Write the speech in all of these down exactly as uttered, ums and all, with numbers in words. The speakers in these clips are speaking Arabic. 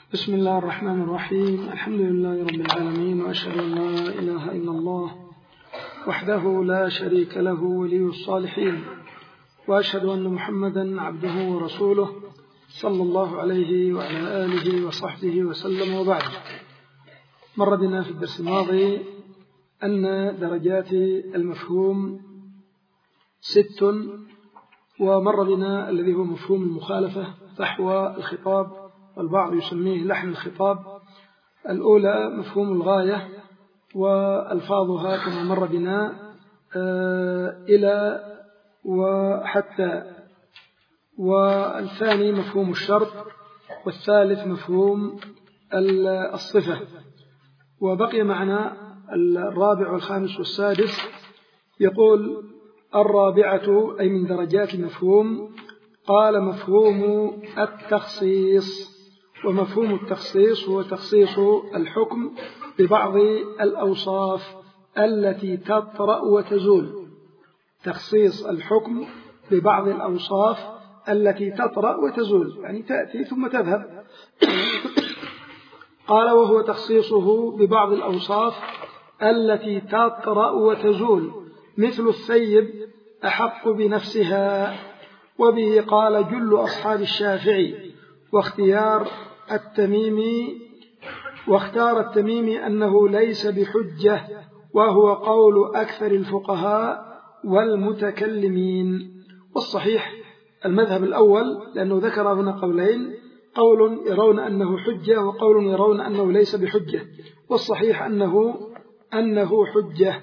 بسم الله الرحمن الرحيم. الحمد لله رب العالمين، وأشهد أن لا إله إلا الله وحده لا شريك له ولي الصالحين، وأشهد أن محمدا عبده ورسوله صلى الله عليه وعلى آله وصحبه وسلم. وبعد، مر بنا في الدرس الماضي أن درجات المفهوم ست، ومر بنا الذي هو مفهوم المخالفة، فحوى الخطاب، والبعض يسميه لحن الخطاب. الأولى مفهوم الغاية وألفاظها كما مر بنا إلى وحتى، والثاني مفهوم الشرط، والثالث مفهوم الصفة. وبقي معنا الرابع والخامس والسادس. يقول الرابعة أي من درجات المفهوم، قال مفهوم التخصيص. ومفهوم التخصيص هو تخصيص الحكم ببعض الأوصاف التي تطرأ وتزول. تخصيص الحكم ببعض الأوصاف التي تطرأ وتزول، يعني تأتي ثم تذهب. قال وهو تخصيصه ببعض الأوصاف التي تطرأ وتزول، مثل الثيب أحق بنفسها. وبه قال جل أصحاب الشافعي، واختيار التميمي واختار التميمي أنه ليس بحجة، وهو قول أكثر الفقهاء والمتكلمين. والصحيح المذهب الأول، لأنه ذكر هنا قولين، قول يرون أنه حجة وقول يرون أنه ليس بحجة، والصحيح أنه أنه حجة.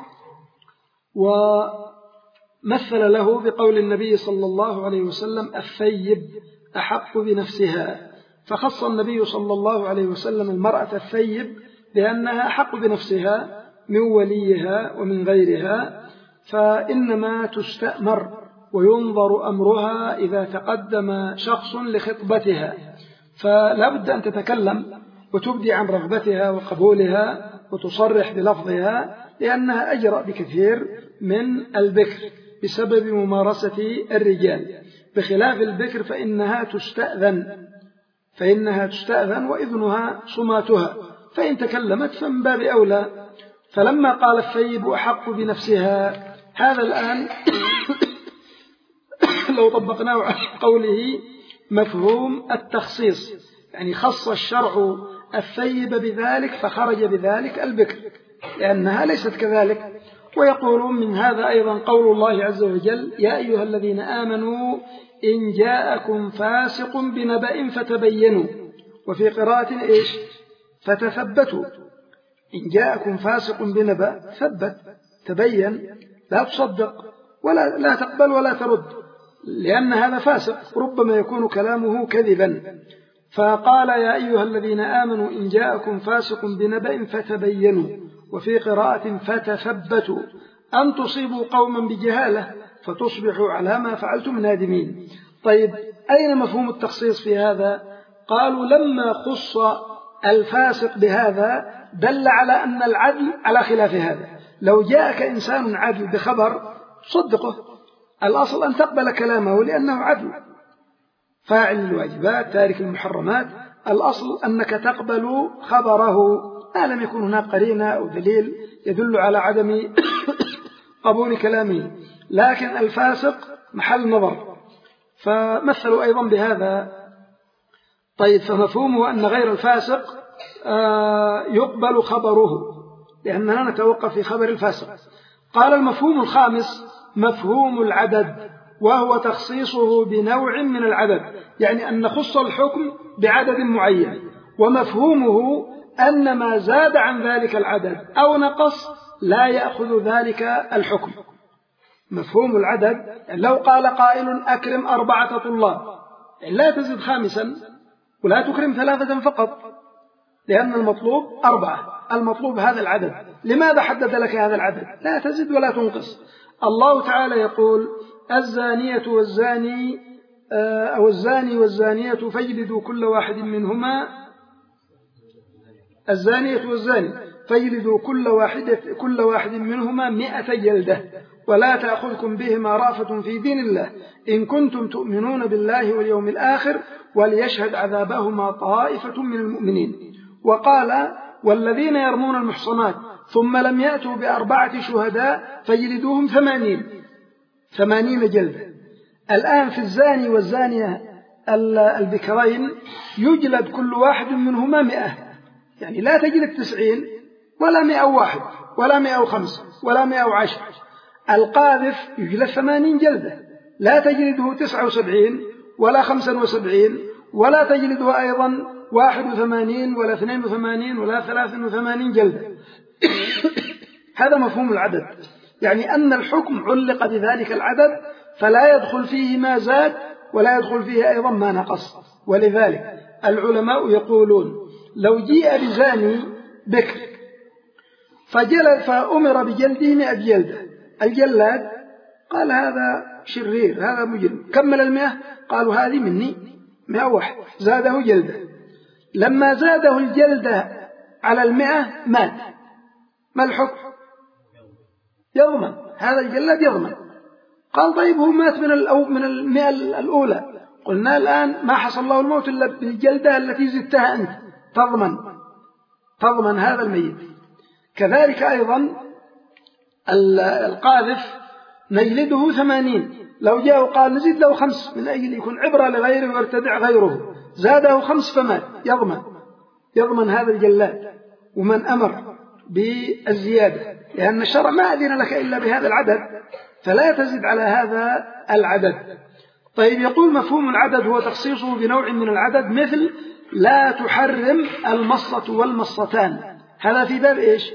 ومثل له بقول النبي صلى الله عليه وسلم الثيب أحق بنفسها، فخص النبي صلى الله عليه وسلم المرأة الثيب بأنها أحق بنفسها من وليها ومن غيرها، فإنما تستأمر وينظر أمرها إذا تقدم شخص لخطبتها، فلا بد أن تتكلم وتبدي عن رغبتها وقبولها وتصرح بلفظها، لأنها أجرأ بكثير من البكر بسبب ممارسة الرجال، بخلاف البكر فإنها تستأذن فإنها تستأذن وإذنها صماتها، فإن تكلمت فمن باب أولى. فلما قال الثيب أحق بنفسها، هذا الآن لو طبقناه على قوله مفهوم التخصيص، يعني خص الشرع الثيب بذلك فخرج بذلك البكر، لأنها ليست كذلك. ويقولون من هذا أيضا قول الله عز وجل يا أيها الذين آمنوا إن جاءكم فاسق بنبأ فتبينوا، وفي قراءة إيش فتثبتوا. إن جاءكم فاسق بنبأ، ثبت، تبين، لا تصدق ولا لا تقبل ولا ترد، لأن هذا فاسق ربما يكون كلامه كذبا. فقال يا أيها الذين آمنوا إن جاءكم فاسق بنبأ فتبينوا، وفي قراءة فتثبتوا أن تصيبوا قوما بجهالة فتصبحوا على ما فعلتم نادمين. طيب، أين مفهوم التخصيص في هذا؟ قالوا لما خص الفاسق بهذا دل على أن العدل على خلاف هذا. لو جاءك إنسان عدل بخبر صدقه، الأصل أن تقبل كلامه لأنه عدل، فاعل الواجبات تارك المحرمات، الأصل أنك تقبل خبره ما لم يكن هناك قرينة أو دليل يدل على عدم قبول كلامه. لكن الفاسق محل نظر، فمثلوا أيضا بهذا. طيب، فمفهومه أن غير الفاسق يقبل خبره، لأننا نتوقف في خبر الفاسق. قال المفهوم الخامس مفهوم العدد، وهو تخصيصه بنوع من العدد، يعني أن نخص الحكم بعدد معين، ومفهومه أن ما زاد عن ذلك العدد أو نقص لا يأخذ ذلك الحكم. مفهوم العدد، يعني لو قال قائل أكرم أربعة طلاب، يعني لا تزد خامسا ولا تكرم ثلاثة فقط، لأن المطلوب أربعة، المطلوب هذا العدد. لماذا حدد لك هذا العدد؟ لا تزد ولا تنقص. الله تعالى يقول الزانية والزاني أو الزاني والزانية فاجلدوا كل واحد منهما الزانية والزاني فاجلدوا كل واحدة كل واحد منهما مئة جلدة ولا تأخذكم بهما رأفة في دين الله إن كنتم تؤمنون بالله واليوم الآخر وليشهد عذابهما طائفة من المؤمنين. وقال والذين يرمون المحصنات ثم لم يأتوا بأربعة شهداء فاجلدوهم ثمانين ثمانين جلدة. الآن في الزاني والزانية البكرين يجلد كل واحد منهما مئة، يعني لا تجلد تسعين ولا مئة واحد ولا مئة وخمسة ولا مئة وعشر. القاذف يجلد ثمانين جلدة، لا تجلده تسعة وسبعين ولا خمسة وسبعين ولا تجلده أيضا واحد وثمانين ولا اثنين وثمانين ولا ثلاث وثمانين جلدة. هذا مفهوم العدد، يعني أن الحكم علق بذلك العدد فلا يدخل فيه ما زاد ولا يدخل فيه أيضا ما نقص. ولذلك العلماء يقولون لو جيء بزاني بكر فجلد فأمر بجلده مئة جلدة، الجلاد قال هذا شرير هذا مجرم، كمل المئة قالوا هذه مني مئة واحد، زاده جلدة. لما زاده الجلدة على المئة مات، ما الحكم؟ يضمن، هذا الجلاد يضمن. قال طيب هو مات من الأو من المئة الأولى، قلنا الآن ما حصل له الموت إلا بالجلدة التي زدتها أنت، تضمن تضمن هذا الميت. كذلك أيضا القاذف نجلده ثمانين، لو جاء وقال نزيد له خمس من أجل يكون عبرة لغيره ويرتدع غيره، زاده خمس فمات، يضمن يضمن هذا الجلاد. ومن أمر بالزيادة لأن الشرع ما أذن لك إلا بهذا العدد فلا تزد على هذا العدد. طيب يقول مفهوم العدد هو تخصيصه بنوع من العدد، مثل لا تحرم المصة والمصتان، هذا في باب إيش؟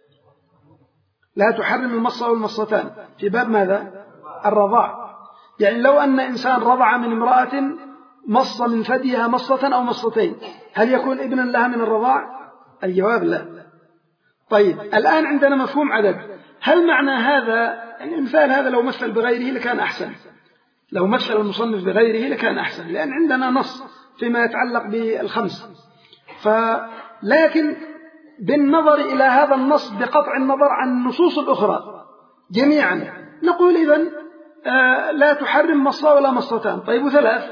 لا تحرم المصة والمصتان في باب ماذا؟ الرضاع. يعني لو أن إنسان رضع من امرأة مص من ثديها مصة أو مصتين، هل يكون ابنا لها من الرضاع؟ الجواب لا. طيب الآن عندنا مفهوم عدد، هل معنى هذا يعني المثال هذا لو مثل بغيره لكان أحسن، لو مثل المصنف بغيره لكان أحسن، لأن عندنا نص فيما يتعلق بالخمس. فلكن بالنظر إلى هذا النص بقطع النظر عن النصوص الأخرى جميعا نقول إذن آه لا تحرم مصة ولا مصتان. طيب وثلاث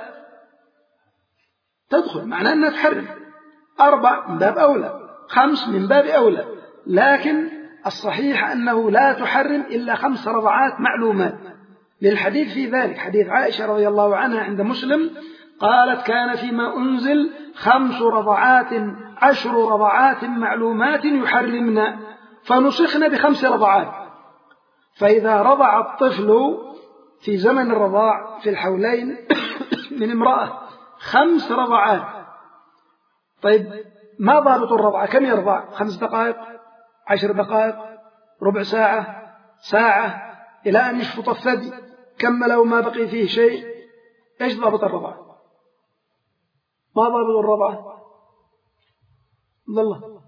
تدخل معناه أنها تحرم، أربع من باب أولى، خمس من باب أولى، لكن الصحيح أنه لا تحرم إلا خمس رضعات معلومات، للحديث في ذلك حديث عائشة رضي الله عنها عند مسلم قالت كان فيما أنزل خمس رضعات عشر رضعات معلومات يحرمنا فنسخنا بخمس رضعات. فإذا رضع الطفل في زمن الرضاع في الحولين من امرأة خمس رضعات، طيب ما ضابط الرضعة؟ كم يرضع؟ خمس دقائق، عشر دقائق، ربع ساعة، ساعة، إلى أن يشفط الثدي كمل وما بقي فيه شيء. إيش ضابط الرضعة؟ ما ضابط الرضعة؟ الله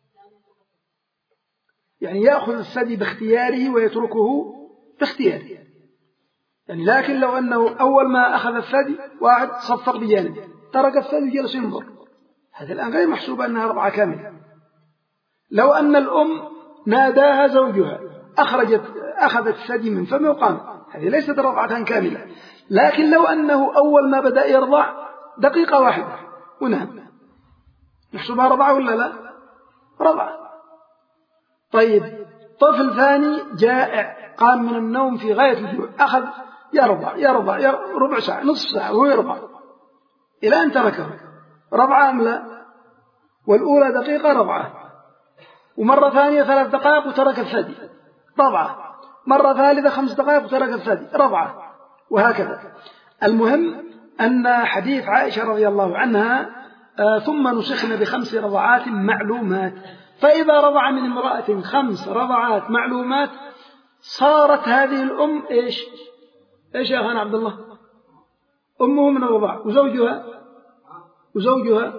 يعني يأخذ الثدي باختياره ويتركه باختياره، يعني لكن لو أنه أول ما أخذ الثدي واحد صفق بجانبه ترك الثدي جلس ينظر، هذا الآن غير محسوب أنها رضعة كاملة. لو أن الأم ناداها زوجها أخرجت أخذت الثدي من فمه وقام، هذه ليست رضعة كاملة. لكن لو أنه أول ما بدأ يرضع دقيقة واحدة ونام، نحسبها رضعة ولا لا؟ رضعة. طيب طفل ثاني جائع قام من النوم في غاية الجوع، أخذ يرضع يرضع, يرضع ربع ساعة نصف ساعة وهو يرضع إلى أن تركه، رضعة أم لا؟ والأولى دقيقة رضعة، ومرة ثانية ثلاث دقائق وترك الثدي رضعة، مرة ثالثة خمس دقائق وترك الثدي رضعة، وهكذا. المهم أن حديث عائشة رضي الله عنها آه ثم نسخنا بخمس رضعات معلومات، فإذا رضع من امرأة خمس رضعات معلومات صارت هذه الأم إيش إيش يا أخوان عبد الله؟ أمه من الرضاع، وزوجها وزوجها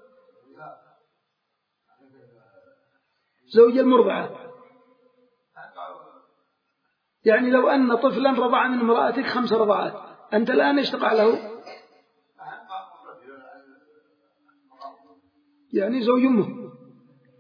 زوج المرضعة. يعني لو أن طفلا رضع من امرأتك خمس رضعات، أنت الآن إيش تقع له؟ يعني زوج أمه،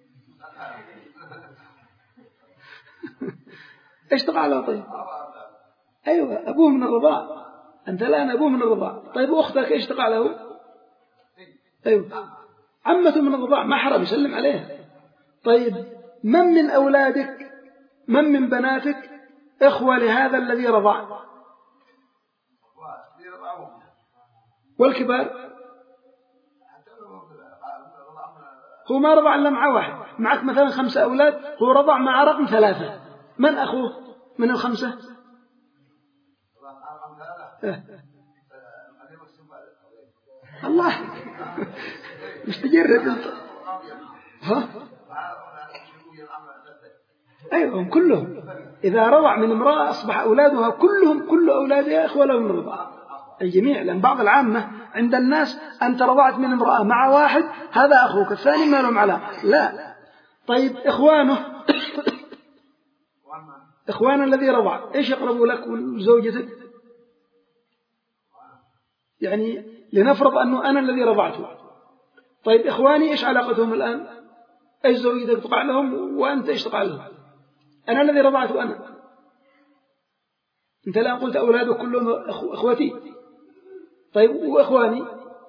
إيش تقع له؟ طيب أيوة أبوه من الرضاع، أنت الآن أبوه من الرضاع. طيب أختك إيش تقع له؟ أيوة عمته من الرضاع، محرم يسلم عليها. طيب من من أولادك من من بناتك إخوة لهذا الذي رضع؟ والكبار هو ما رضع إلا مع واحد. معك مثلا خمسة أولاد، هو رضع مع رقم ثلاثة، من أخوه من الخمسة؟ أه. الله مش تجرد انت. ها أيوة هم كلهم إذا رضع من امرأة أصبح أولادها كلهم كل أولادها إخوة لهم الرضاع الجميع. لأن بعض العامة عند الناس أنت رضعت من امرأة مع واحد هذا أخوك، الثاني ما لهم علاقة. لا. طيب إخوانه إخوان الذي رضع إيش يقربوا لك وزوجتك؟ يعني لنفرض أنه أنا الذي رضعته. طيب إخواني إيش علاقتهم الآن؟ إيش زوجتك تقع لهم وأنت إيش تقع لهم؟ أنا الذي رضعته أنا. أنت الآن قلت أولادك كلهم إخوتي. طيب وإخواني؟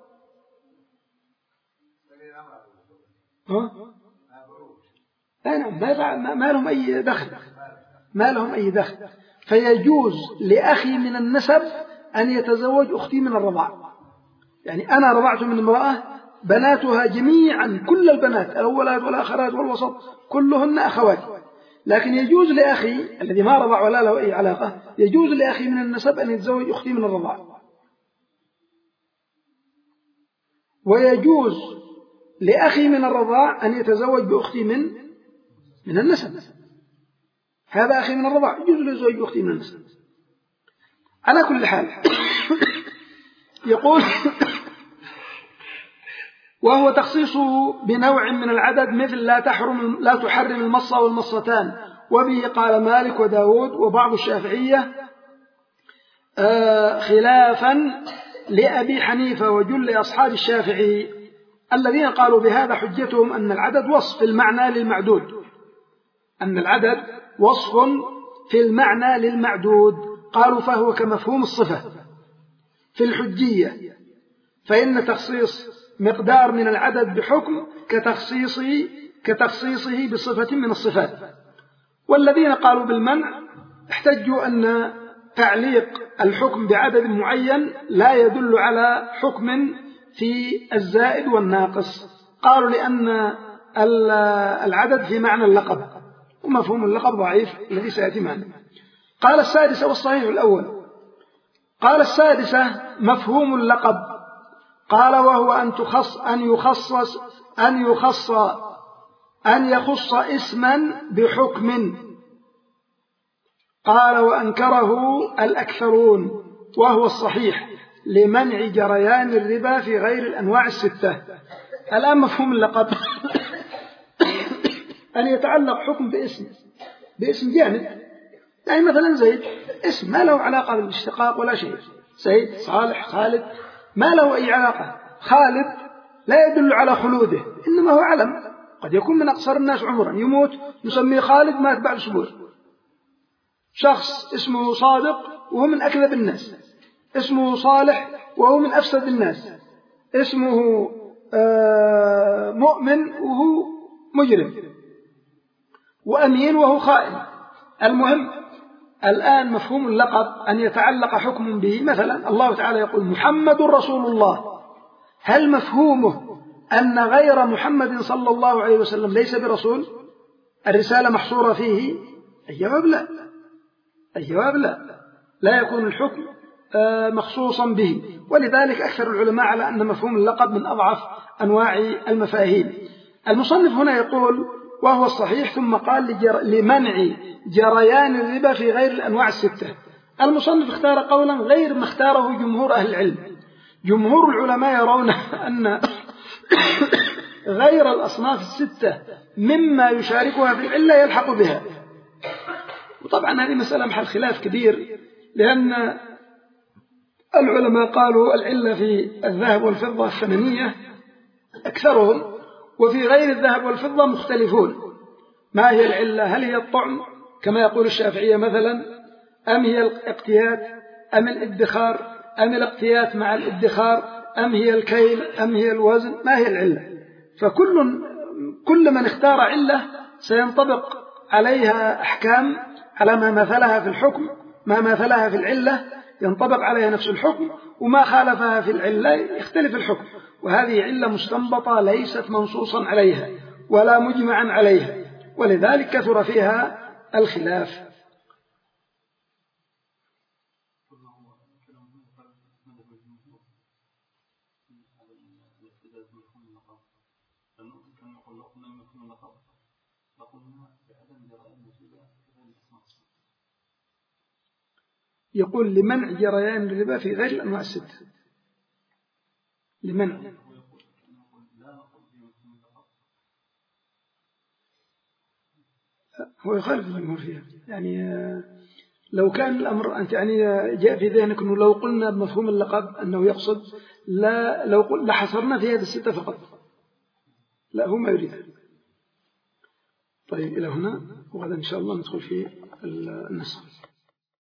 ها؟ أنا ما, ما لهم أي دخل، ما لهم أي دخل. فيجوز لأخي من النسب أن يتزوج أختي من الرضاع. يعني أنا رضعت من امرأة بناتها جميعا كل البنات الأولاد والآخرات والوسط كلهن أخواتي، لكن يجوز لأخي الذي ما رضع ولا له أي علاقة، يجوز لأخي من النسب أن يتزوج أختي من الرضاع، ويجوز لأخي من الرضاع أن يتزوج بأختي من من النسب. هذا أخي من الرضاع يجوز له يتزوج بأختي من النسب. على كل حال يقول وهو تخصيصه بنوع من العدد مثل لا تحرم لا تحرم المصة والمصتان، وبه قال مالك وداود وبعض الشافعية خلافا لأبي حنيفة وجل أصحاب الشافعي الذين قالوا بهذا حجتهم أن العدد وصف المعنى للمعدود، أن العدد وصف في المعنى للمعدود. قالوا فهو كمفهوم الصفة في الحجية، فإن تخصيص مقدار من العدد بحكم كتخصيصه كتخصيصه بصفة من الصفات. والذين قالوا بالمنع احتجوا أن تعليق الحكم بعدد معين لا يدل على حكم في الزائد والناقص. قالوا لأن العدد في معنى اللقب، ومفهوم اللقب ضعيف الذي سيأتي معنا. قال السادسة والصحيح الأول. قال السادسة مفهوم اللقب. قال وهو أن تخص أن يخصص أن يخص أن يخص اسما بحكم. قال وأنكره الأكثرون وهو الصحيح لمنع جريان الربا في غير الأنواع الستة. الآن مفهوم اللقب أن يتعلق حكم باسم باسم جامد، يعني مثلا زيد اسم ما له علاقة بالاشتقاق ولا شيء، زيد صالح خالد ما له أي علاقة. خالد لا يدل على خلوده، إنما هو علم، قد يكون من أقصر الناس عمرا يموت نسميه خالد مات بعد أسبوع. شخص اسمه صادق وهو من أكذب الناس، اسمه صالح وهو من أفسد الناس، اسمه مؤمن وهو مجرم، وأمين وهو خائن. المهم الآن مفهوم اللقب أن يتعلق حكم به. مثلا الله تعالى يقول محمد رسول الله، هل مفهومه أن غير محمد صلى الله عليه وسلم ليس برسول؟ الرسالة محصورة فيه؟ الجواب لا، الجواب لا، لا يكون الحكم مخصوصا به. ولذلك أكثر العلماء على أن مفهوم اللقب من أضعف أنواع المفاهيم. المصنف هنا يقول وهو الصحيح، ثم قال لمنع جريان الربا في غير الأنواع الستة. المصنف اختار قولا غير ما اختاره جمهور أهل العلم. جمهور العلماء يرون أن غير الأصناف الستة مما يشاركها في العلة يلحق بها. وطبعا هذه مسألة محل خلاف كبير، لأن العلماء قالوا العلة في الذهب والفضة الثمنية أكثرهم، وفي غير الذهب والفضة مختلفون. ما هي العلة؟ هل هي الطعم كما يقول الشافعية مثلا: أم هي الاقتيات أم الادخار أم الاقتيات مع الادخار أم هي الكيل أم هي الوزن، ما هي العلة؟ فكل كل من اختار علة سينطبق عليها أحكام على ما مثلها في الحكم، ما مثلها في العلة ينطبق عليها نفس الحكم، وما خالفها في العلة يختلف الحكم. وهذه علة مستنبطة ليست منصوصا عليها ولا مجمعا عليها، ولذلك كثر فيها الخلاف. يقول لمنع جريان الربا في غير الأنواع الستة، لمنع. هو يخالف الجمهور فيها، يعني لو كان الأمر أنت يعني جاء في ذهنك أنه لو قلنا بمفهوم اللقب أنه يقصد لا، لو قلنا لحصرنا في هذه الستة فقط، لا هو ما يريد. طيب إلى هنا، وغدا إن شاء الله ندخل في النسخ.